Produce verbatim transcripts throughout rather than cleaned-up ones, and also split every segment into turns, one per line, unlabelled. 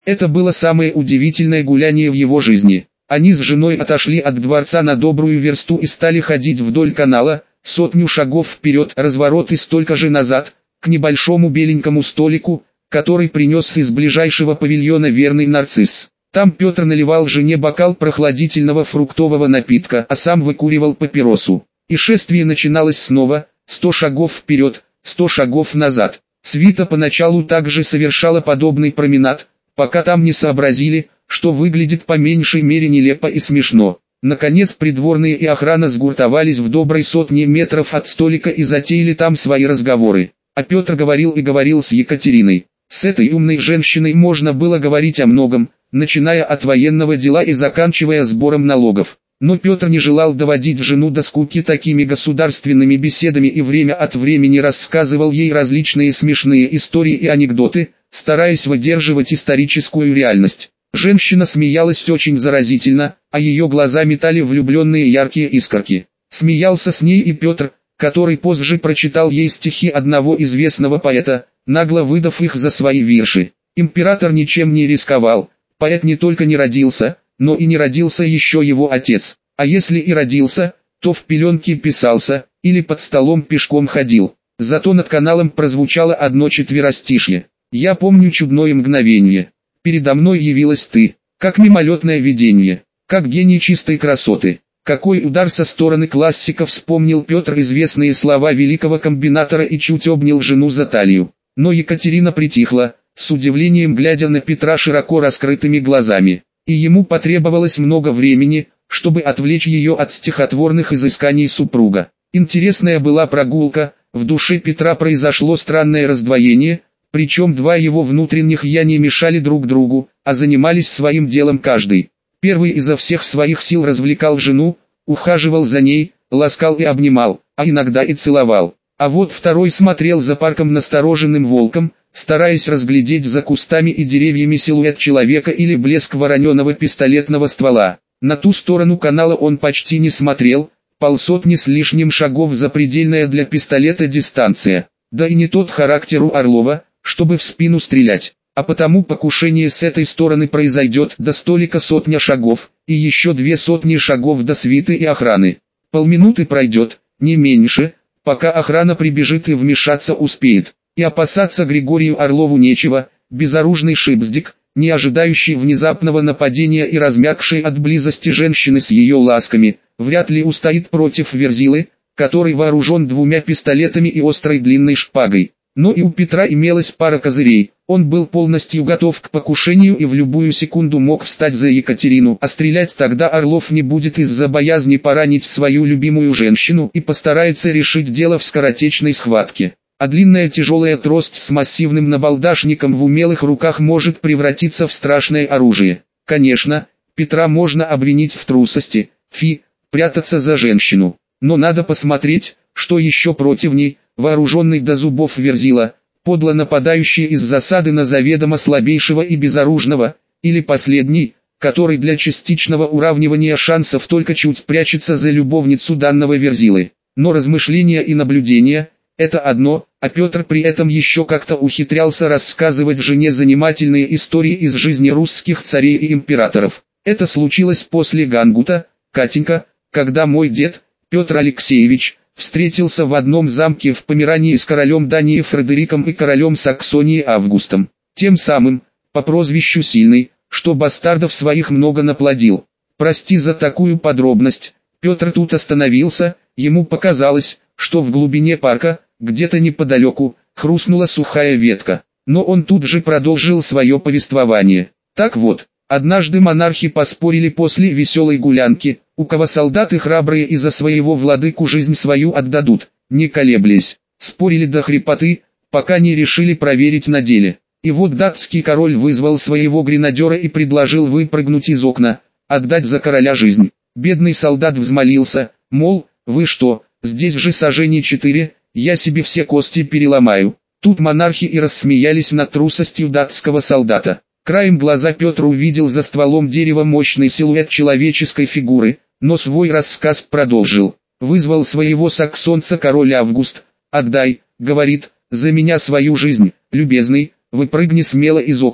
Это было самое удивительное гуляние в его жизни. Они с женой отошли от дворца на добрую версту и стали ходить вдоль канала, сотню шагов вперед, разворот и столько же назад, к небольшому беленькому столику, который принес из ближайшего павильона верный нарцисс. Там Петр наливал жене бокал прохладительного фруктового напитка, а сам выкуривал папиросу. И шествие начиналось снова, сто шагов вперед, сто шагов назад. Свита поначалу также совершала подобный променад, пока там не сообразили, что выглядит по меньшей мере нелепо и смешно. Наконец придворные и охрана сгуртовались в доброй сотне метров от столика и затеяли там свои разговоры. А Петр говорил и говорил с Екатериной. С этой умной женщиной можно было говорить о многом, начиная от военного дела и заканчивая сбором налогов. Но Петр не желал доводить жену до скуки такими государственными беседами и время от времени рассказывал ей различные смешные истории и анекдоты, стараясь выдерживать историческую реальность. Женщина смеялась очень заразительно, а ее глаза метали влюбленные яркие искорки. Смеялся с ней и Петр, который позже прочитал ей стихи одного известного поэта, нагло выдав их за свои вирши. Император ничем не рисковал, поэт не только не родился, но и не родился еще его отец, а если и родился, то в пеленке писался, или под столом пешком ходил. Зато над каналом прозвучало одно четверостишье. «Я помню чудное мгновенье. Передо мной явилась ты, как мимолетное видение, как гений чистой красоты». Какой удар со стороны классика, вспомнил Петр известные слова великого комбинатора и чуть обнял жену за талию. Но Екатерина притихла, с удивлением глядя на Петра широко раскрытыми глазами. И ему потребовалось много времени, чтобы отвлечь ее от стихотворных изысканий супруга. Интересная была прогулка, в душе Петра произошло странное раздвоение, причем два его внутренних «я» не мешали друг другу, а занимались своим делом каждый. Первый изо всех своих сил развлекал жену, ухаживал за ней, ласкал и обнимал, а иногда и целовал. А вот второй смотрел за парком настороженным волком, стараясь разглядеть за кустами и деревьями силуэт человека или блеск вороненого пистолетного ствола. На ту сторону канала он почти не смотрел, полсотни с лишним шагов запредельная для пистолета дистанция. Да и не тот характер у Орлова, чтобы в спину стрелять. А потому покушение с этой стороны произойдет до столика сотня шагов, и еще две сотни шагов до свиты и охраны. Полминуты пройдет, не меньше, пока охрана прибежит и вмешаться успеет. И опасаться Григорию Орлову нечего, безоружный шипздик, не ожидающий внезапного нападения и размягший от близости женщины с ее ласками, вряд ли устоит против Верзилы, который вооружен двумя пистолетами и острой длинной шпагой. Но и у Петра имелась пара козырей, он был полностью готов к покушению и в любую секунду мог встать за Екатерину, а стрелять тогда Орлов не будет из-за боязни поранить свою любимую женщину и постарается решить дело в скоротечной схватке. А длинная тяжелая трость с массивным набалдашником в умелых руках может превратиться в страшное оружие. Конечно, Петра можно обвинить в трусости, фи, прятаться за женщину. Но надо посмотреть, что еще противней, вооруженный до зубов Верзила, подло нападающий из засады на заведомо слабейшего и безоружного, или последний, который для частичного уравнивания шансов только чуть прячется за любовницу данного Верзилы. Но размышления и наблюдения – это одно, а Петр при этом еще как-то ухитрялся рассказывать жене занимательные истории из жизни русских царей и императоров. Это случилось после Гангута, Катенька, когда мой дед, Петр Алексеевич, встретился в одном замке в Померании с королем Дании Фредериком и королем Саксонии Августом. Тем самым, по прозвищу Сильный, что бастардов своих много наплодил. Прости за такую подробность, Петр тут остановился, ему показалось, что в глубине парка, где-то неподалеку, хрустнула сухая ветка. Но он тут же продолжил свое повествование. Так вот, однажды монархи поспорили после веселой гулянки, у кого солдаты храбрые и за своего владыку жизнь свою отдадут, не колеблясь. Спорили до хрипоты, пока не решили проверить на деле. И вот датский король вызвал своего гренадера и предложил выпрыгнуть из окна, отдать за короля жизнь. Бедный солдат взмолился, мол, вы что, здесь же сажений четыре, я себе все кости переломаю. Тут монархи и рассмеялись над трусостью датского солдата. Краем глаза Петр увидел за стволом дерева мощный силуэт человеческой фигуры, но свой рассказ продолжил. Вызвал своего саксонца король Август. «Отдай, — говорит, — за меня свою жизнь, любезный, выпрыгни смело из окна».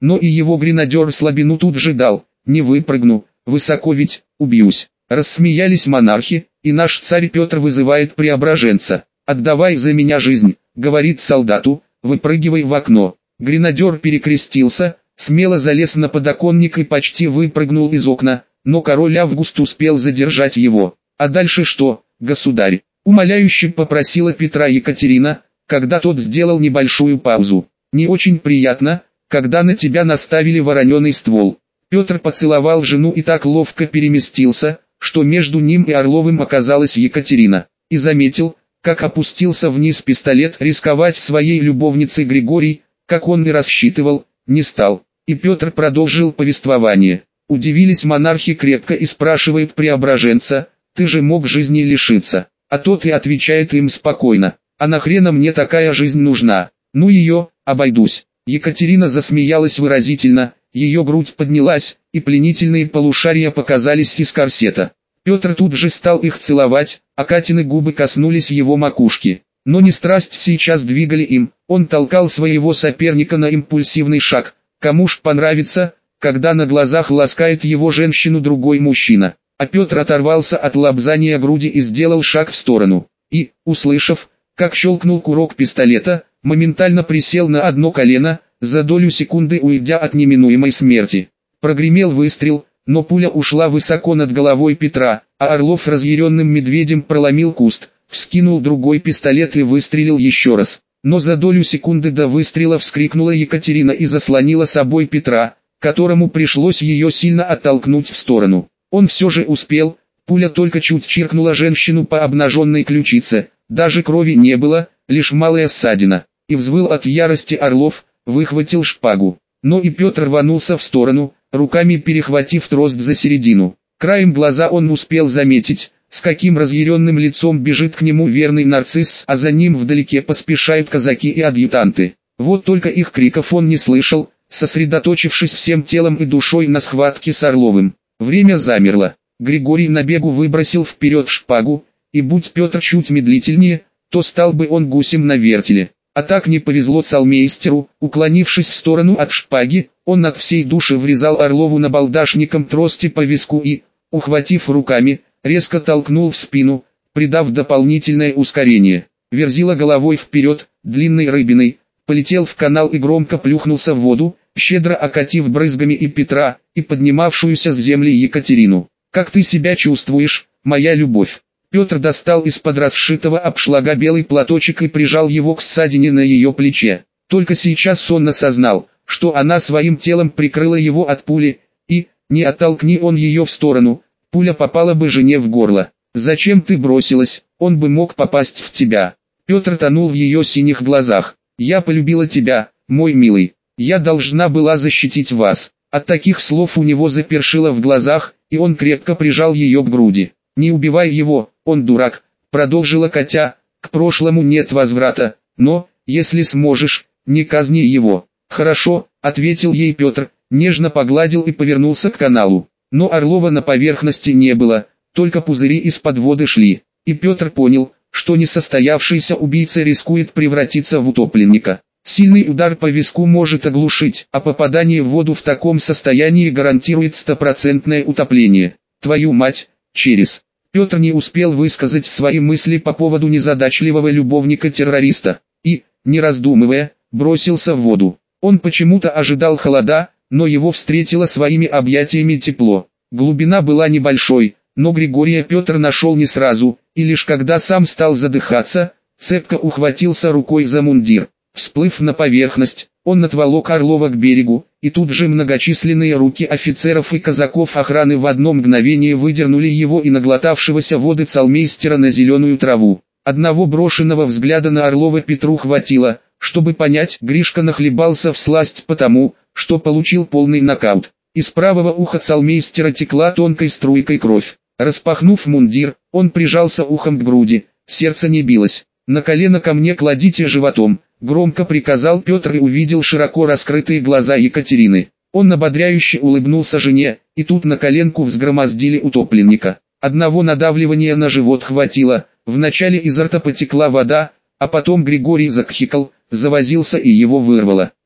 но и его гренадер слабину тут же дал. Не выпрыгну, высоко ведь, убьюсь. Рассмеялись монархи, и наш царь Петр вызывает Преображенца. «Отдавай за меня жизнь», — говорит солдату, — «выпрыгивай в окно». Гренадер перекрестился, смело залез на подоконник и почти выпрыгнул из окна, но король Август успел задержать его. «А дальше что, государь?» — умоляюще попросила Петра Екатерина, когда тот сделал небольшую паузу. «Не очень приятно, когда на тебя наставили вороненый ствол». Петр поцеловал жену и так ловко переместился, что между ним и Орловым оказалась Екатерина, и заметил, как опустился вниз пистолет. Рисковать своей любовницей Григорий, как он и рассчитывал, не стал. И Петр продолжил повествование. Удивились монархи крепко и спрашивают Преображенца: «Ты же мог жизни лишиться?» А тот и отвечает им спокойно: «А нахрена мне такая жизнь нужна? Ну ее, обойдусь». Екатерина засмеялась выразительно, ее грудь поднялась, и пленительные полушария показались из корсета. Петр тут же стал их целовать, а Катины губы коснулись его макушки. Но не страсть сейчас двигали им, он толкал своего соперника на импульсивный шаг. Кому ж понравится, когда на глазах ласкает его женщину другой мужчина? А Петр оторвался от лобзания груди и сделал шаг в сторону. И, услышав, как щелкнул курок пистолета, моментально присел на одно колено, за долю секунды уйдя от неминуемой смерти. Прогремел выстрел, но пуля ушла высоко над головой Петра, а Орлов разъяренным медведем проломил куст, вскинул другой пистолет и выстрелил еще раз. Но за долю секунды до выстрела вскрикнула Екатерина и заслонила собой Петра, которому пришлось ее сильно оттолкнуть в сторону. Он все же успел, пуля только чуть чиркнула женщину по обнаженной ключице, даже крови не было, лишь малая ссадина. И взвыл от ярости Орлов, выхватил шпагу. Но и Петр рванулся в сторону, руками перехватив трост за середину. Краем глаза он успел заметить, с каким разъяренным лицом бежит к нему верный нарцисс, а за ним вдалеке поспешают казаки и адъютанты. Вот только их криков он не слышал, сосредоточившись всем телом и душой на схватке с Орловым. Время замерло. Григорий на бегу выбросил вперед шпагу, и будь Петр чуть медлительнее, то стал бы он гусем на вертеле. А так не повезло цалмейстеру, уклонившись в сторону от шпаги, он от всей души врезал Орлову набалдашником трости по виску и, ухватив руками, резко толкнул в спину, придав дополнительное ускорение. Верзила головой вперед, длинной рыбиной, полетел в канал и громко плюхнулся в воду, щедро окатив брызгами и Петра, и поднимавшуюся с земли Екатерину. «Как ты себя чувствуешь, моя любовь?» Петр достал из-под расшитого обшлага белый платочек и прижал его к ссадине на ее плече. Только сейчас он осознал, что она своим телом прикрыла его от пули, и, не оттолкни он ее в сторону, пуля попала бы жене в горло. «Зачем ты бросилась? Он бы мог попасть в тебя». Петр тонул в ее синих глазах. «Я полюбила тебя, мой милый. Я должна была защитить вас». От таких слов у него запершило в глазах, и он крепко прижал ее к груди. «Не убивай его, он дурак», — продолжила Катя, — «к прошлому нет возврата, но, если сможешь, не казни его». «Хорошо», — ответил ей Петр, нежно погладил и повернулся к каналу. Но Орлова на поверхности не было, только пузыри из-под воды шли, и Петр понял, что несостоявшийся убийца рискует превратиться в утопленника. Сильный удар по виску может оглушить, а попадание в воду в таком состоянии гарантирует стопроцентное утопление. «Твою мать, через...» Петр не успел высказать свои мысли по поводу незадачливого любовника-террориста, и, не раздумывая, бросился в воду. Он почему-то ожидал холода, но его встретило своими объятиями тепло. Глубина была небольшой, но Григория Петр нашел не сразу, и лишь когда сам стал задыхаться, цепко ухватился рукой за мундир. Всплыв на поверхность, он отволок Орлова к берегу, и тут же многочисленные руки офицеров и казаков охраны в одно мгновение выдернули его и наглотавшегося воды цалмейстера на зеленую траву. Одного брошенного взгляда на Орлова Петру хватило, чтобы понять, Гришка нахлебался всласть потому, что получил полный нокаут. Из правого уха цалмейстера текла тонкой струйкой кровь. Распахнув мундир, он прижался ухом к груди, сердце не билось. «На колено ко мне кладите животом», — громко приказал Петр и увидел широко раскрытые глаза Екатерины. Он ободряюще улыбнулся жене, и тут на коленку взгромоздили утопленника. Одного надавливания на живот хватило, вначале изо рта потекла вода, а потом Григорий закхикал, завозился и его вырвало.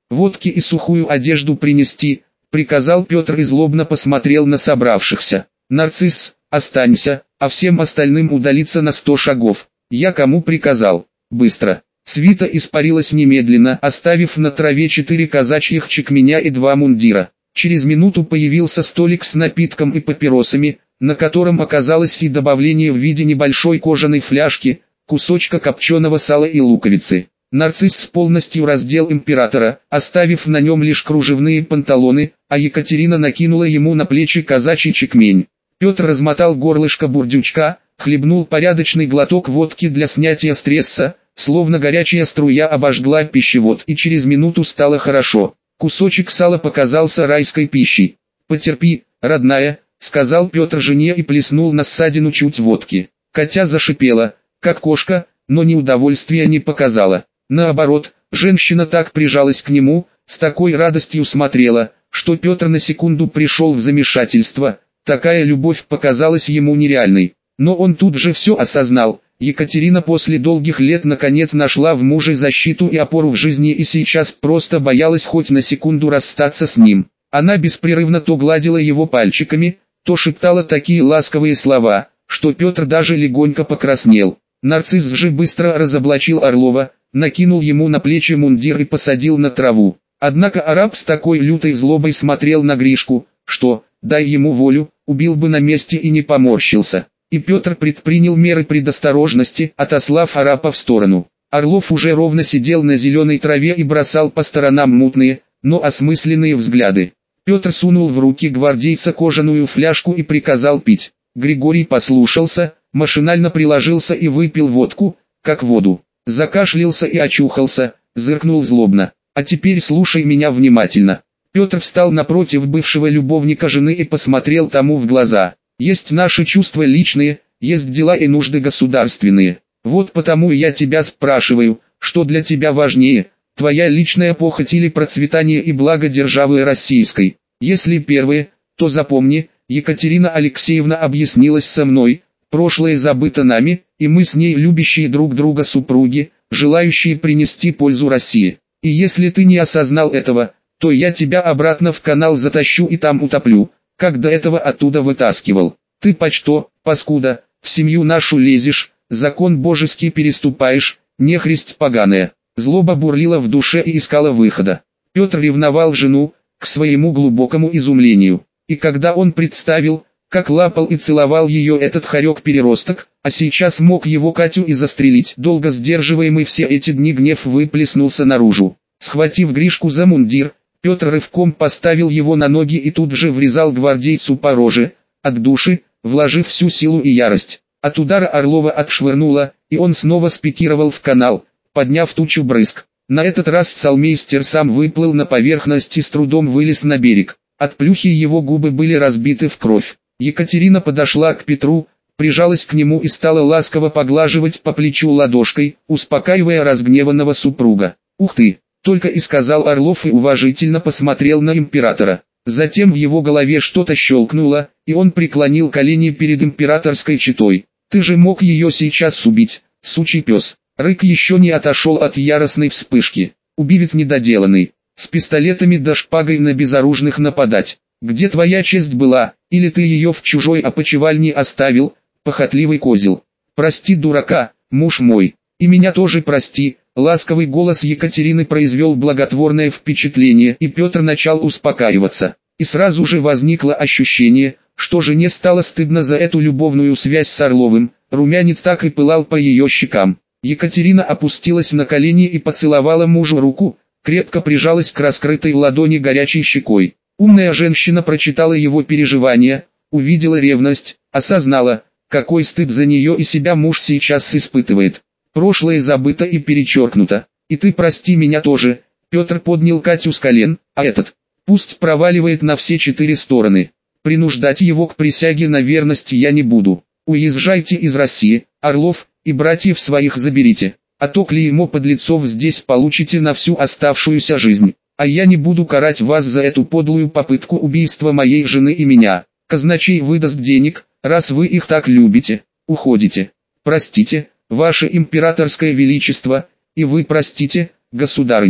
водки и сухую одежду принести, приказал Петр и злобно посмотрел на собравшихся. Нарцисс, останься, а всем остальным удалиться на сто шагов. Я кому приказал? Быстро. Свита испарилась немедленно, оставив на траве четыре казачьих чекменя и два мундира. Через минуту появился столик с напитком и папиросами, на котором оказалось и добавление в виде небольшой кожаной фляжки, кусочка копченого сала и луковицы. Нарцисс полностью раздел императора, оставив на нем лишь кружевные панталоны, а Екатерина накинула ему на плечи казачий чекмень. Петр размотал горлышко бурдючка, хлебнул порядочный глоток водки для снятия стресса, словно горячая струя обожгла пищевод, и через минуту стало хорошо. Кусочек сала показался райской пищей. «Потерпи, родная», — сказал Петр жене и плеснул на ссадину чуть водки. Катя зашипела, как кошка, но ни удовольствия не показала. Наоборот, женщина так прижалась к нему, с такой радостью смотрела, что Петр на секунду пришел в замешательство. Такая любовь показалась ему нереальной. Но он тут же все осознал. Екатерина после долгих лет наконец нашла в муже защиту и опору в жизни и сейчас просто боялась хоть на секунду расстаться с ним. Она беспрерывно то гладила его пальчиками, то шептала такие ласковые слова, что Петр даже легонько покраснел. Нарцисс же быстро разоблачил Орлова, накинул ему на плечи мундир и посадил на траву. Однако араб с такой лютой злобой смотрел на Гришку, что, дай ему волю, убил бы на месте и не поморщился. И Петр предпринял меры предосторожности, отослав арапа в сторону. Орлов уже ровно сидел на зеленой траве и бросал по сторонам мутные, но осмысленные взгляды. Петр сунул в руки гвардейца кожаную фляжку и приказал пить. Григорий послушался, машинально приложился и выпил водку, как воду. Закашлялся и очухался, зыркнул злобно. «А теперь слушай меня внимательно». Петр встал напротив бывшего любовника жены и посмотрел тому в глаза. «Есть наши чувства личные, есть дела и нужды государственные. Вот потому я тебя спрашиваю, что для тебя важнее, твоя личная похоть или процветание и благо державы российской. Если первое, то запомни, Екатерина Алексеевна объяснилась со мной, прошлое забыто нами, и мы с ней любящие друг друга супруги, желающие принести пользу России. И если ты не осознал этого, то я тебя обратно в канал затащу и там утоплю, как до этого оттуда вытаскивал. Ты почто, паскуда, в семью нашу лезешь, закон божеский переступаешь, нехристь поганая». Злоба бурлила в душе и искала выхода. Петр ревновал жену, к своему глубокому изумлению. И когда он представил, как лапал и целовал ее этот хорек-переросток, а сейчас мог его Катю и застрелить, долго сдерживаемый все эти дни гнев выплеснулся наружу. Схватив Гришку за мундир, Петр рывком поставил его на ноги и тут же врезал гвардейцу по роже, от души, вложив всю силу и ярость. От удара Орлова отшвырнуло, и он снова спикировал в канал, подняв тучу брызг. На этот раз псалмейстер сам выплыл на поверхность и с трудом вылез на берег. От плюхи его губы были разбиты в кровь. Екатерина подошла к Петру, прижалась к нему и стала ласково поглаживать по плечу ладошкой, успокаивая разгневанного супруга. «Ух ты!» только и сказал Орлов и уважительно посмотрел на императора. Затем в его голове что-то щелкнуло, и он преклонил колени перед императорской четой. «Ты же мог ее сейчас убить, сучий пес!» Рык еще не отошел от яростной вспышки. «Убивец недоделанный, с пистолетами да шпагой на безоружных нападать. Где твоя честь была, или ты ее в чужой опочивальне оставил, похотливый козел? Прости дурака, муж мой, и меня тоже прости». Ласковый голос Екатерины произвел благотворное впечатление, и Петр начал успокаиваться. И сразу же возникло ощущение, что жене стало стыдно за эту любовную связь с Орловым, румянец так и пылал по ее щекам. Екатерина опустилась на колени и поцеловала мужу руку, крепко прижалась к раскрытой ладони горячей щекой. Умная женщина прочитала его переживания, увидела ревность, осознала, какой стыд за нее и себя муж сейчас испытывает. Прошлое забыто и перечеркнуто. И ты прости меня тоже. Петр поднял Катю с колен, а этот, пусть проваливает на все четыре стороны. Принуждать его к присяге на верность я не буду. Уезжайте из России, Орлов, и братьев своих заберите. А то клеймо подлецов здесь получите на всю оставшуюся жизнь. А я не буду карать вас за эту подлую попытку убийства моей жены и меня. Казначей выдаст денег, раз вы их так любите. Уходите. Простите, ваше императорское величество, и вы простите, государыня.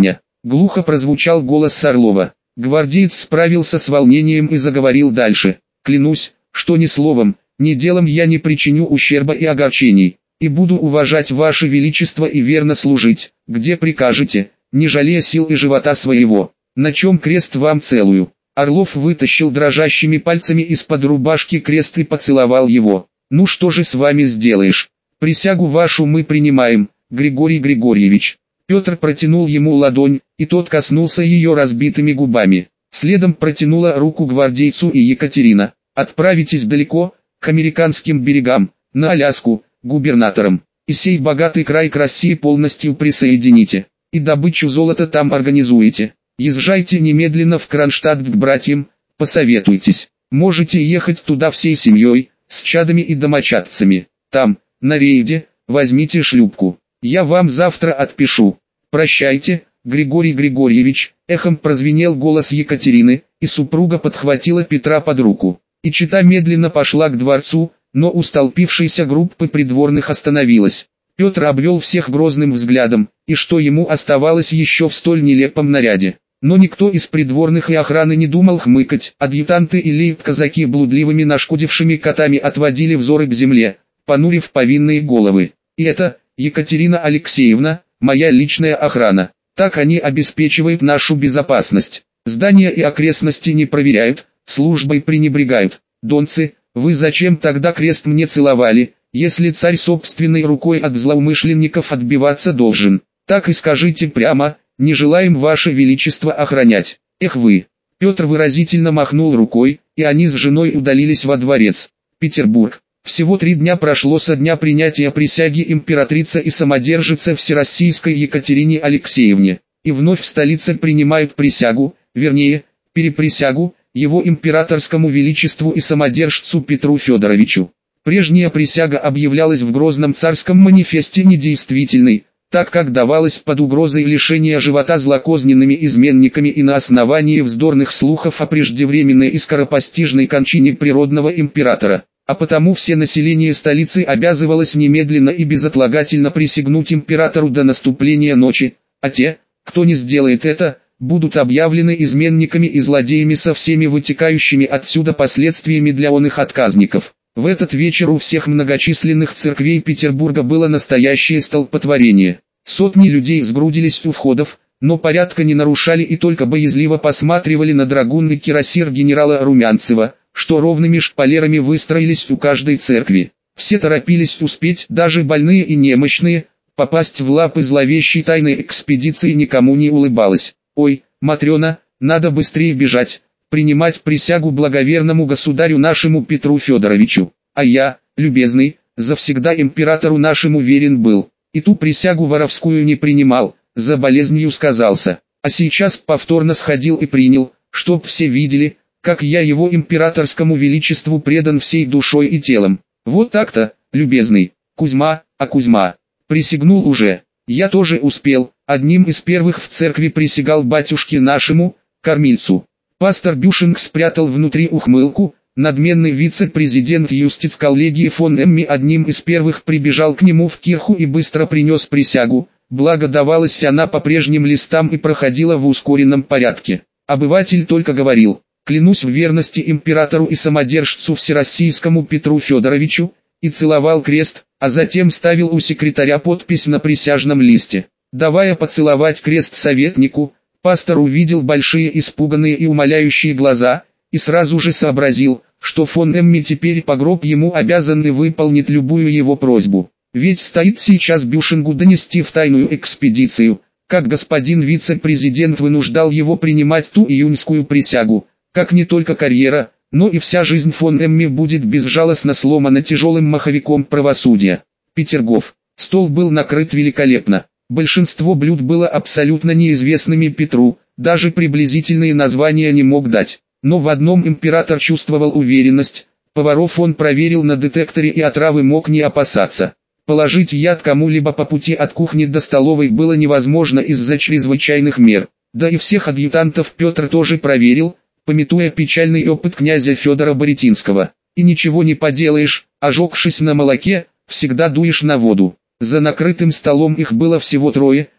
Глухо прозвучал голос Орлова. Гвардеец справился с волнением и заговорил дальше. «Клянусь, что ни словом, ни делом я не причиню ущерба и огорчений, и буду уважать ваше величество и верно служить, где прикажете, не жалея сил и живота своего. На чем крест вам целую». Орлов вытащил дрожащими пальцами из-под рубашки крест и поцеловал его. «Ну что же с вами сделаешь? Присягу вашу мы принимаем, Григорий Григорьевич». Петр протянул ему ладонь, и тот коснулся ее разбитыми губами. Следом протянула руку гвардейцу и Екатерина. «Отправитесь далеко, к американским берегам, на Аляску, губернатором, и сей богатый край к России полностью присоедините, и добычу золота там организуете. Езжайте немедленно в Кронштадт к братьям, посоветуйтесь. Можете ехать туда всей семьей, с чадами и домочадцами. Там, на рейде, возьмите шлюпку. Я вам завтра отпишу. Прощайте, Григорий Григорьевич». Эхом прозвенел голос Екатерины, и супруга подхватила Петра под руку. И чета медленно пошла к дворцу, но у столпившейся группы придворных остановилась. Петр обвел всех грозным взглядом, и что ему оставалось еще в столь нелепом наряде. Но никто из придворных и охраны не думал хмыкать. Адъютанты и лейб-казаки блудливыми нашкодившими котами отводили взоры к земле, понурив повинные головы. И это, Екатерина Алексеевна, моя личная охрана. Так они обеспечивают нашу безопасность. Здания и окрестности не проверяют, службой пренебрегают. Донцы, вы зачем тогда крест мне целовали, если царь собственной рукой от злоумышленников отбиваться должен? Так и скажите прямо, не желаем ваше величество охранять. Эх вы. Петр выразительно махнул рукой, и они с женой удалились во дворец. Петербург. Всего три дня прошло со дня принятия присяги императрицы и самодержицы Всероссийской Екатерине Алексеевне, и вновь в столице принимают присягу, вернее, переприсягу, его императорскому величеству и самодержцу Петру Федоровичу. Прежняя присяга объявлялась в Грозном царском манифесте недействительной, так как давалась под угрозой лишения живота злокозненными изменниками и на основании вздорных слухов о преждевременной и скоропостижной кончине природного императора. А потому все население столицы обязывалось немедленно и безотлагательно присягнуть императору до наступления ночи, а те, кто не сделает это, будут объявлены изменниками и злодеями со всеми вытекающими отсюда последствиями для оных отказников. В этот вечер у всех многочисленных церквей Петербурга было настоящее столпотворение. Сотни людей сгрудились у входов, но порядка не нарушали и только боязливо посматривали на драгунный кирасир генерала Румянцева, что ровными шпалерами выстроились у каждой церкви. Все торопились успеть, даже больные и немощные, попасть в лапы зловещей тайной экспедиции никому не улыбалось. «Ой, Матрена, надо быстрее бежать, принимать присягу благоверному государю нашему Петру Федоровичу, а я, любезный, завсегда императору нашему верен был, и ту присягу воровскую не принимал, за болезнью сказался, а сейчас повторно сходил и принял, чтоб все видели, как я его императорскому величеству предан всей душой и телом. Вот так-то, любезный, Кузьма, а Кузьма, присягнул уже, я тоже успел, одним из первых в церкви присягал батюшке нашему, кормильцу». Пастор Бюшинг спрятал внутри ухмылку, надменный вице-президент юстиц-коллегии фон Эмми одним из первых прибежал к нему в кирху и быстро принес присягу, благо давалась она по прежним листам и проходила в ускоренном порядке. Обыватель только говорил: «Клянусь в верности императору и самодержцу всероссийскому Петру Федоровичу», и целовал крест, а затем ставил у секретаря подпись на присяжном листе. Давая поцеловать крест советнику, пастор увидел большие испуганные и умоляющие глаза, и сразу же сообразил, что фон Эмми теперь по гроб ему обязаны выполнить любую его просьбу. Ведь стоит сейчас Бюшингу донести в тайную экспедицию, как господин вице-президент вынуждал его принимать ту июньскую присягу, как не только карьера, но и вся жизнь фон Эмми будет безжалостно сломана тяжелым маховиком правосудия. Петергоф. Стол был накрыт великолепно. Большинство блюд было абсолютно неизвестными Петру, даже приблизительные названия не мог дать. Но в одном император чувствовал уверенность: поваров он проверил на детекторе и отравы мог не опасаться. Положить яд кому-либо по пути от кухни до столовой было невозможно из-за чрезвычайных мер. Да и всех адъютантов Петр тоже проверил, памятуя печальный опыт князя Федора Боретинского. И ничего не поделаешь, ожегшись на молоке, всегда дуешь на воду. За накрытым столом их было всего трое,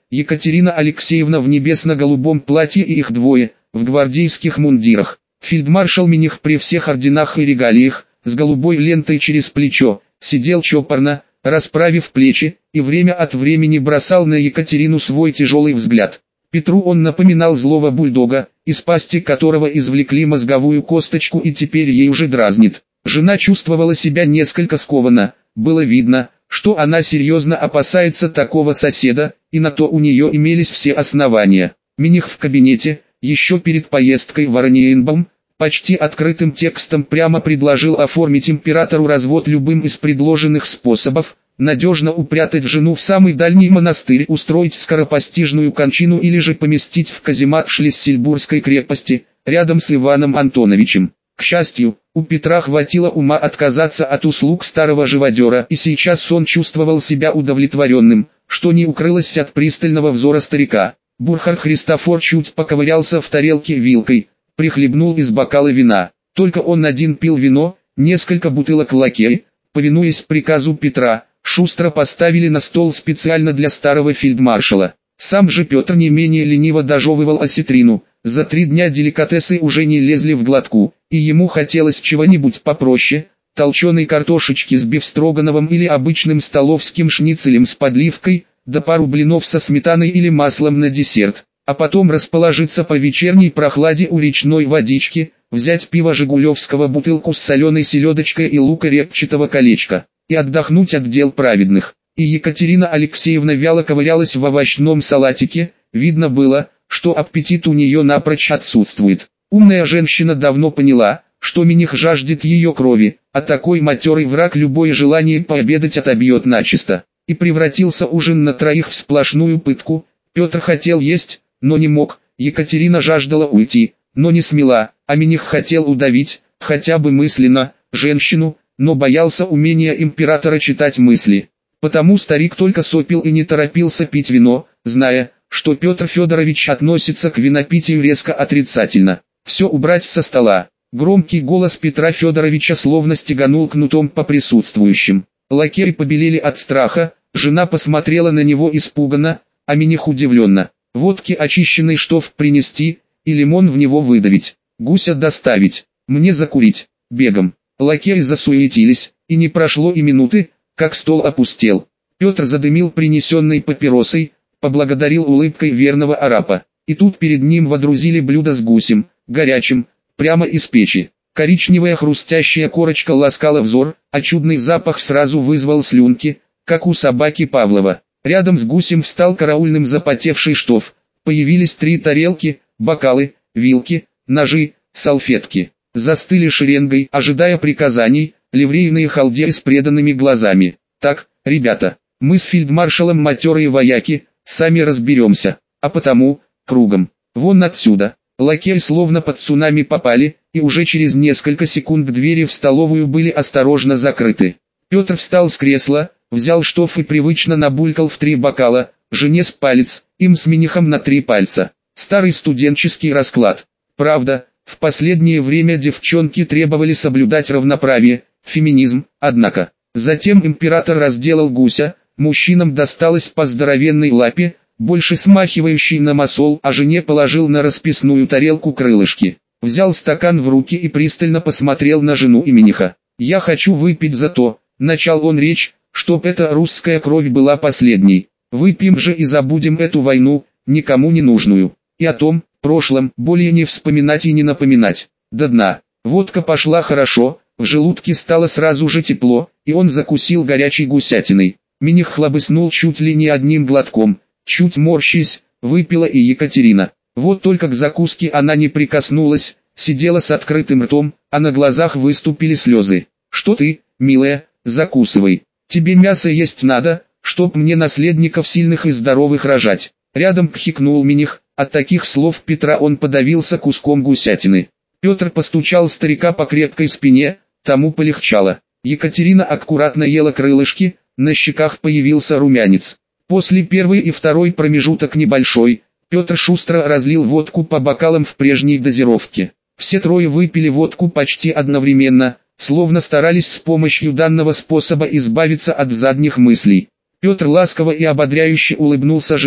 Екатерина Алексеевна в небесно-голубом платье и их двое, в гвардейских мундирах. Фельдмаршал Миних при всех орденах и регалиях, с голубой лентой через плечо, сидел чопорно, расправив плечи, и время от времени бросал на Екатерину свой тяжелый взгляд. Петру он напоминал злого бульдога, из пасти которого извлекли мозговую косточку и теперь ей уже дразнит. Жена чувствовала себя несколько скованно, было видно, что она серьезно опасается такого соседа, и на то у нее имелись все основания. Миних в кабинете, еще перед поездкой в Орanienbaum, почти открытым текстом прямо предложил оформить императору развод любым из предложенных способов, надежно упрятать жену в самый дальний монастырь, устроить скоропостижную кончину или же поместить в каземат Шлиссельбургской крепости, рядом с Иваном Антоновичем. К счастью, у Петра хватило ума отказаться от услуг старого живодера, и сейчас он чувствовал себя удовлетворенным, что не укрылось от пристального взора старика. Бурхар Христофор чуть поковырялся в тарелке вилкой, прихлебнул из бокала вина. Только он один пил вино, несколько бутылок лакей, повинуясь приказу Петра, шустро поставили на стол специально для старого фельдмаршала. Сам же Петр не менее лениво дожевывал осетрину, за три дня деликатесы уже не лезли в глотку, и ему хотелось чего-нибудь попроще, толченой картошечки с бифстрогановым или обычным столовским шницелем с подливкой, да пару блинов со сметаной или маслом на десерт, а потом расположиться по вечерней прохладе у речной водички, взять пиво жигулевского, бутылку с соленой селедочкой и лука репчатого колечка, и отдохнуть от дел праведных. И Екатерина Алексеевна вяло ковырялась в овощном салатике, видно было, что аппетит у нее напрочь отсутствует. Умная женщина давно поняла, что Миних жаждет ее крови, а такой матерый враг любое желание пообедать отобьет начисто. И превратился ужин на троих в сплошную пытку. Петр хотел есть, но не мог, Екатерина жаждала уйти, но не смела, а Миних хотел удавить, хотя бы мысленно, женщину, но боялся умения императора читать мысли. Потому старик только сопил и не торопился пить вино, зная, что Петр Федорович относится к винопитию резко отрицательно. Все убрать со стола. Громкий голос Петра Федоровича словно стеганул кнутом по присутствующим. Лакеи побелели от страха, жена посмотрела на него испуганно, а Миних удивленно. Водки очищенный штоф принести, и лимон в него выдавить, гуся доставить, мне закурить, бегом. Лакеи засуетились, и не прошло и минуты, как стол опустел. Петр задымил принесенной папиросой, поблагодарил улыбкой верного арапа. И тут перед ним водрузили блюдо с гусем, горячим, прямо из печи. Коричневая хрустящая корочка ласкала взор, а чудный запах сразу вызвал слюнки, как у собаки Павлова. Рядом с гусем встал караульным запотевший штоф. Появились три тарелки, бокалы, вилки, ножи, салфетки. Застыли шеренгой, ожидая приказаний, ливрейные халдеи с преданными глазами. Так, ребята, мы с фельдмаршалом матерые вояки, сами разберемся, а потому, кругом, вон отсюда. Лакеи словно под цунами попали, и уже через несколько секунд двери в столовую были осторожно закрыты. Петр встал с кресла, взял штоф и привычно набулькал в три бокала, жене с палец, им с Минихом на три пальца. Старый студенческий расклад. Правда, в последнее время девчонки требовали соблюдать равноправие, феминизм, однако. Затем император разделал гуся, мужчинам досталось по здоровенной лапе, больше смахивающий на масол, а жене положил на расписную тарелку крылышки. Взял стакан в руки и пристально посмотрел на жену и Миниха. «Я хочу выпить за то», — начал он речь, — «чтоб эта русская кровь была последней. Выпьем же и забудем эту войну, никому не нужную. И о том, прошлом, более не вспоминать и не напоминать. До дна». Водка пошла хорошо, в желудке стало сразу же тепло, и он закусил горячей гусятиной. Миних хлобыснул чуть ли не одним глотком. Чуть морщись, выпила и Екатерина. Вот только к закуске она не прикоснулась, сидела с открытым ртом, а на глазах выступили слезы. «Что ты, милая, закусывай. Тебе мясо есть надо, чтоб мне наследников сильных и здоровых рожать». Рядом кхикнул Миних, от таких слов Петра он подавился куском гусятины. Петр постучал старика по крепкой спине, тому полегчало. Екатерина аккуратно ела крылышки, на щеках появился румянец. После первой и второй промежуток небольшой, Петр шустро разлил водку по бокалам в прежней дозировке. Все трое выпили водку почти одновременно, словно старались с помощью данного способа избавиться от задних мыслей. Петр ласково и ободряюще улыбнулся жене,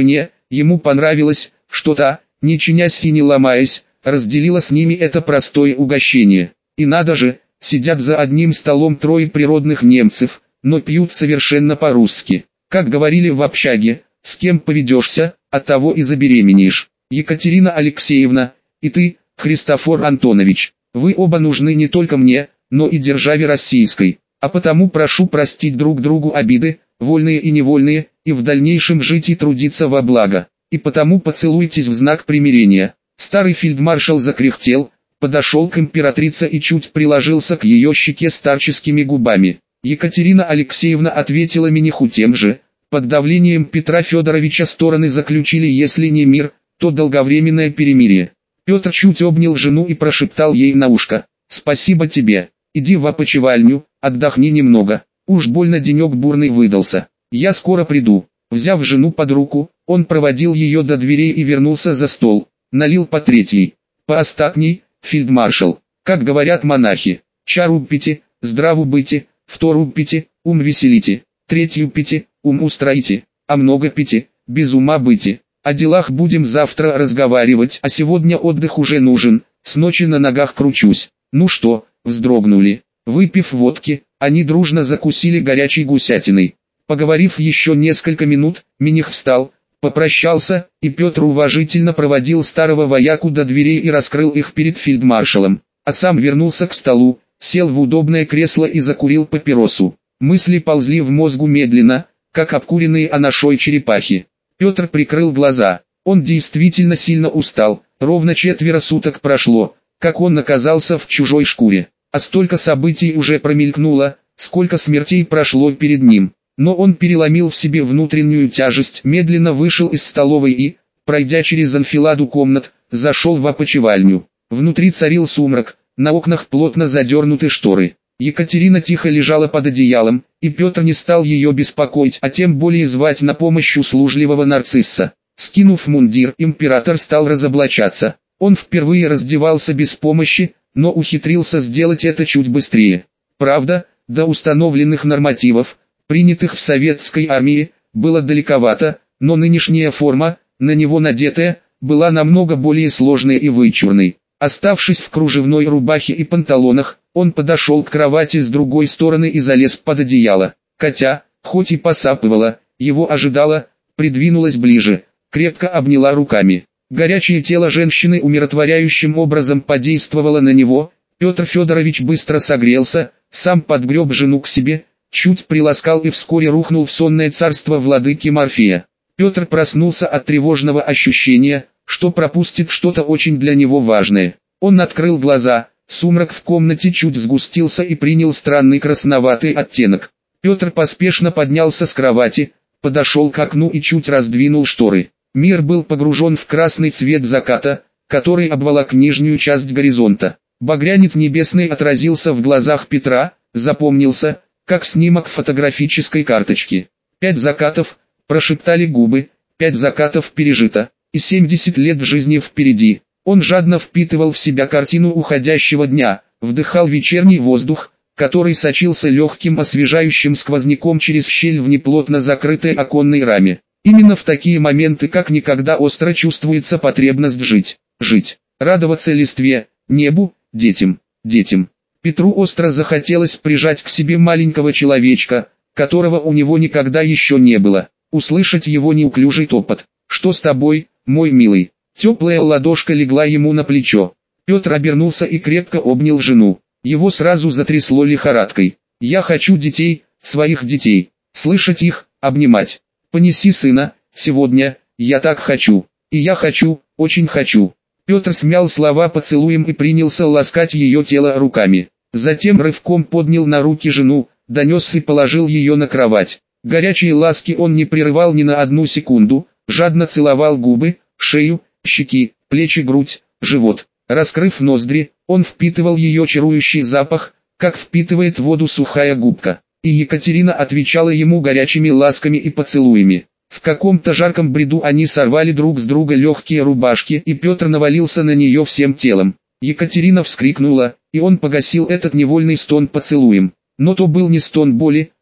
Ему понравилось, что та, не чинясь и не ломаясь, разделила с ними это простое угощение. И надо же, сидят за одним столом трое природных немцев, но пьют совершенно по-русски. Как говорили в общаге, с кем поведешься, от того и забеременеешь. Екатерина Алексеевна, и ты, Христофор Антонович, вы оба нужны не только мне, но и державе российской. А потому прошу простить друг другу обиды, вольные и невольные, и в дальнейшем жить и трудиться во благо. И потому поцелуйтесь в знак примирения. Старый фельдмаршал закряхтел, подошел к императрице и чуть приложился к ее щеке старческими губами. Екатерина Алексеевна ответила миниху тем же. Под давлением Петра Федоровича стороны заключили, если не мир, то долговременное перемирие. Петр чуть обнял жену и прошептал ей на ушко: «Спасибо тебе, иди в опочивальню, отдохни немного, уж больно денек бурный выдался, я скоро приду». Взяв жену под руку, он проводил ее до дверей и вернулся за стол, налил по третьей, по остатней, фельдмаршал, как говорят монахи: чару пите, здраву быте, втору пите, ум веселите, третью пите, ум устроите, а много пите, без ума быте. О делах будем завтра разговаривать, а сегодня отдых уже нужен, с ночи на ногах кручусь. Ну что, вздрогнули. Выпив водки, они дружно закусили горячей гусятиной. Поговорив еще несколько минут, Миних встал, попрощался, и Петр уважительно проводил старого вояку до дверей и раскрыл их перед фельдмаршалом, а сам вернулся к столу, сел в удобное кресло и закурил папиросу. Мысли ползли в мозгу медленно, как обкуренные анашой черепахи. Петр прикрыл глаза. Он действительно сильно устал, ровно четверо суток прошло, как он оказался в чужой шкуре. А столько событий уже промелькнуло, сколько смертей прошло перед ним. Но он переломил в себе внутреннюю тяжесть, медленно вышел из столовой и, пройдя через анфиладу комнат, зашел в опочивальню. Внутри царил сумрак, на окнах плотно задернуты шторы. Екатерина тихо лежала под одеялом, и Петр не стал ее беспокоить, а тем более звать на помощь услужливого нарцисса. Скинув мундир, император стал разоблачаться. Он впервые раздевался без помощи, но ухитрился сделать это чуть быстрее. Правда, до установленных нормативов, принятых в советской армии, было далековато, но нынешняя форма, на него надетая, была намного более сложной и вычурной. Оставшись в кружевной рубахе и панталонах, он подошел к кровати с другой стороны и залез под одеяло. Катя, хоть и посапывала, его ожидала, придвинулась ближе, крепко обняла руками. Горячее тело женщины умиротворяющим образом подействовало на него. Петр Федорович быстро согрелся, сам подгреб жену к себе, чуть приласкал и вскоре рухнул в сонное царство владыки Морфея. Петр проснулся от тревожного ощущения, что пропустит что-то очень для него важное. Он открыл глаза, сумрак в комнате чуть сгустился и принял странный красноватый оттенок. Петр поспешно поднялся с кровати, подошел к окну и чуть раздвинул шторы. Мир был погружен в красный цвет заката, который обволок нижнюю часть горизонта. Багрянец небесный отразился в глазах Петра, запомнился, как снимок фотографической карточки. «Пять закатов», — прошептали губы, «пять закатов пережито, и семьдесят лет жизни впереди». Он жадно впитывал в себя картину уходящего дня, вдыхал вечерний воздух, который сочился легким освежающим сквозняком через щель в неплотно закрытой оконной раме. Именно в такие моменты как никогда остро чувствуется потребность жить, жить, радоваться листве, небу, детям, детям. Петру остро захотелось прижать к себе маленького человечка, которого у него никогда еще не было, услышать его неуклюжий топот. «Что с тобой, мой милый?» Теплая ладошка легла ему на плечо. Петр обернулся и крепко обнял жену. Его сразу затрясло лихорадкой. «Я хочу детей, своих детей, слышать их, обнимать. Понеси сына, сегодня, я так хочу, и я хочу, очень хочу». Петр смял слова поцелуем и принялся ласкать ее тело руками. Затем рывком поднял на руки жену, донес и положил ее на кровать. Горячие ласки он не прерывал ни на одну секунду, жадно целовал губы, шею, щеки, плечи, грудь, живот. Раскрыв ноздри, он впитывал ее чарующий запах, как впитывает воду сухая губка. И Екатерина отвечала ему горячими ласками и поцелуями. В каком-то жарком бреду они сорвали друг с друга легкие рубашки, и Петр навалился на нее всем телом. Екатерина вскрикнула, и он погасил этот невольный стон поцелуем. Но то был не стон боли,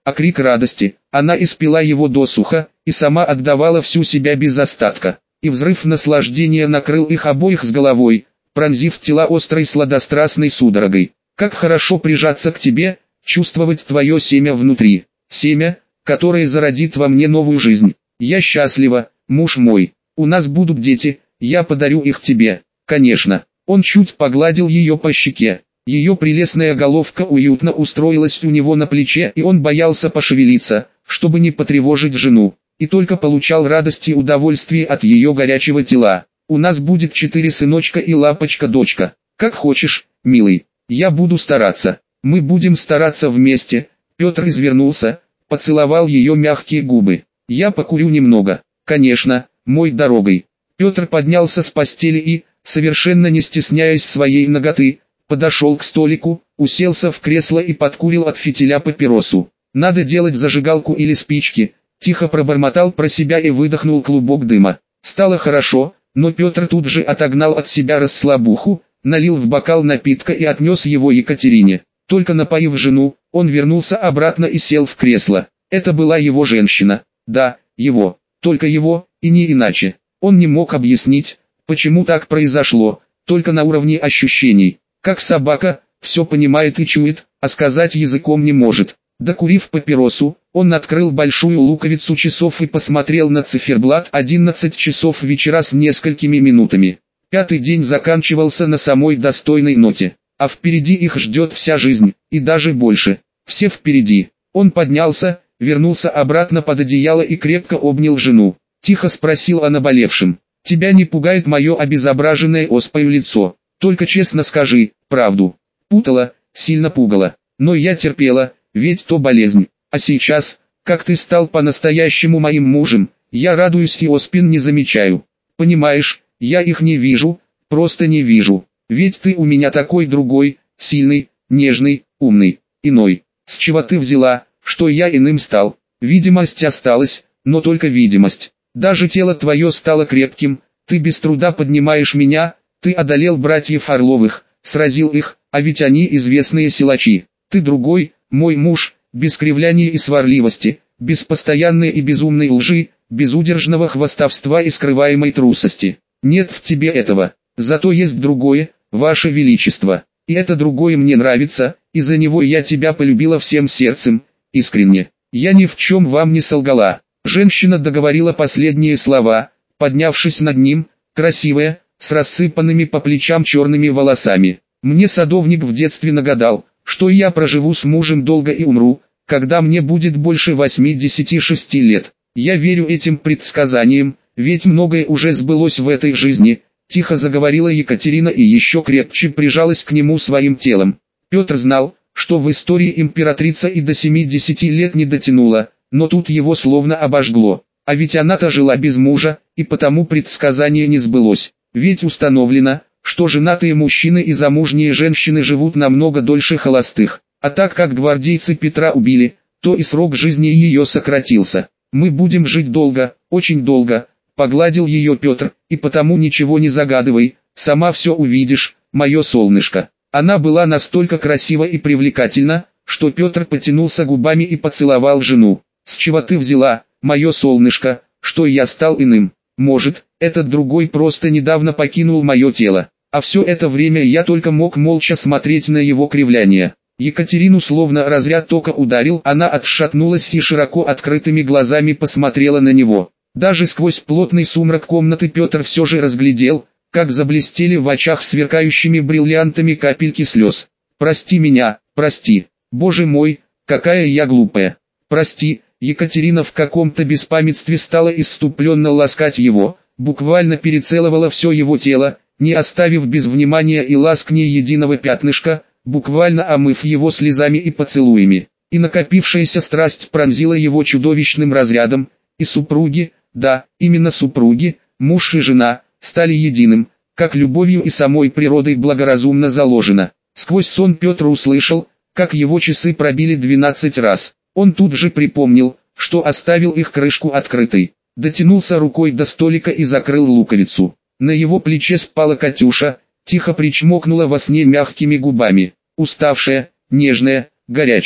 а крик радости. Она испила его досуха, и сама отдавала всю себя без остатка. И взрыв наслаждения накрыл их обоих с головой, пронзив тела острой сладострастной судорогой. Как хорошо прижаться к тебе, чувствовать твое семя внутри. Семя, которое зародит во мне новую жизнь. Я счастлива, муж мой. У нас будут дети, я подарю их тебе. Конечно. Он чуть погладил ее по щеке. Ее прелестная головка уютно устроилась у него на плече, и он боялся пошевелиться, чтобы не потревожить жену. И только получал радость и удовольствие от ее горячего тела. У нас будет четыре сыночка и лапочка-дочка. Как хочешь, милый. Я буду стараться. Мы будем стараться вместе. Петр извернулся, поцеловал ее мягкие губы. Я покурю немного. Конечно, мой дорогой. Петр поднялся с постели и, совершенно не стесняясь своей наготы, подошел к столику, уселся в кресло и подкурил от фитиля папиросу. Надо делать зажигалку или спички. Тихо пробормотал про себя и выдохнул клубок дыма. Стало хорошо, но Петр тут же отогнал от себя расслабуху, налил в бокал напитка и отнес его Екатерине. Только напоив жену, он вернулся обратно и сел в кресло. Это была его женщина. Да, его. Только его, и не иначе. Он не мог объяснить, почему так произошло, только на уровне ощущений. Как собака, все понимает и чует, а сказать языком не может. Докурив папиросу, он открыл большую луковицу часов и посмотрел на циферблат. одиннадцать часов вечера с несколькими минутами. Пятый день заканчивался на самой достойной ноте. А впереди их ждет вся жизнь, и даже больше. Все впереди. Он поднялся, вернулся обратно под одеяло и крепко обнял жену. Тихо спросил о наболевшем. «Тебя не пугает мое обезображенное оспою лицо? Только честно скажи, правду». Путала, сильно пугала. Но я терпела, ведь то болезнь. А сейчас, как ты стал по-настоящему моим мужем, я радуюсь и оспин не замечаю. Понимаешь, я их не вижу, просто не вижу. Ведь ты у меня такой другой, сильный, нежный, умный, иной. С чего ты взяла, что я иным стал? Видимость осталась, но только видимость. Даже тело твое стало крепким, ты без труда поднимаешь меня, ты одолел братьев Орловых, сразил их, а ведь они известные силачи. Ты другой, мой муж, без кривляния и сварливости, без постоянной и безумной лжи, без удержного хвастовства и скрываемой трусости. Нет в тебе этого. Зато есть другое, ваше величество. И это другое мне нравится, из-за него я тебя полюбила всем сердцем, искренне. Я ни в чем вам не солгала. Женщина договорила последние слова, поднявшись над ним, красивая, с рассыпанными по плечам черными волосами. Мне садовник в детстве нагадал, что я проживу с мужем долго и умру, когда мне будет больше восьмидесяти шести лет. Я верю этим предсказаниям, ведь многое уже сбылось в этой жизни. Тихо заговорила Екатерина и еще крепче прижалась к нему своим телом. Петр знал, что в истории императрица и до семидесяти лет не дотянула, но тут его словно обожгло. А ведь она-то жила без мужа, и потому предсказание не сбылось. Ведь установлено, что женатые мужчины и замужние женщины живут намного дольше холостых. А так как гвардейцы Петра убили, то и срок жизни ее сократился. «Мы будем жить долго, очень долго», — погладил ее Петр, «и потому ничего не загадывай, сама все увидишь, мое солнышко». Она была настолько красива и привлекательна, что Петр потянулся губами и поцеловал жену. «С чего ты взяла, мое солнышко, что я стал иным? Может, этот другой просто недавно покинул мое тело, а все это время я только мог молча смотреть на его кривляние». Екатерину словно разряд тока ударил, она отшатнулась и широко открытыми глазами посмотрела на него. Даже сквозь плотный сумрак комнаты Петр все же разглядел, как заблестели в очах сверкающими бриллиантами капельки слез. «Прости меня, прости, боже мой, какая я глупая. Прости». Екатерина в каком-то беспамятстве стала исступленно ласкать его, буквально перецеловала все его тело, не оставив без внимания и ласк ни единого пятнышка, буквально омыв его слезами и поцелуями. И накопившаяся страсть пронзила его чудовищным разрядом, и супруги, да, именно супруги, муж и жена, стали единым, как любовью и самой природой благоразумно заложено. Сквозь сон Петр услышал, как его часы пробили двенадцать раз. Он тут же припомнил, что оставил их крышку открытой. Дотянулся рукой до столика и закрыл луковицу. На его плече спала Катюша, тихо причмокнула во сне мягкими губами. Уставшая, нежная, горячая.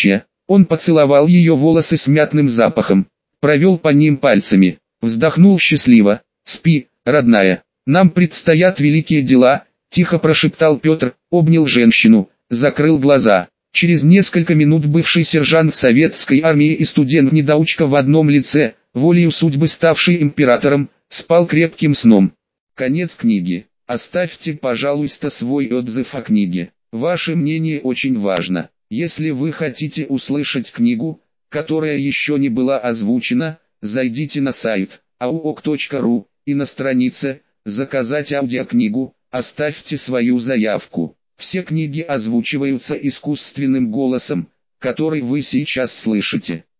Он поцеловал ее волосы с мятным запахом, провел по ним пальцами, вздохнул счастливо. «Спи, родная, нам предстоят великие дела», – тихо прошептал Петр, обнял женщину, закрыл глаза. Через несколько минут бывший сержант в советской армии и студент-недоучка в одном лице, волею судьбы ставший императором, спал крепким сном. Конец книги. Оставьте, пожалуйста, свой отзыв о книге. Ваше мнение очень важно. Если вы хотите услышать книгу, которая еще не была озвучена, зайдите на сайт ауок точка ру и на странице «Заказать аудиокнигу» оставьте свою заявку. Все книги озвучиваются искусственным голосом, который вы сейчас слышите.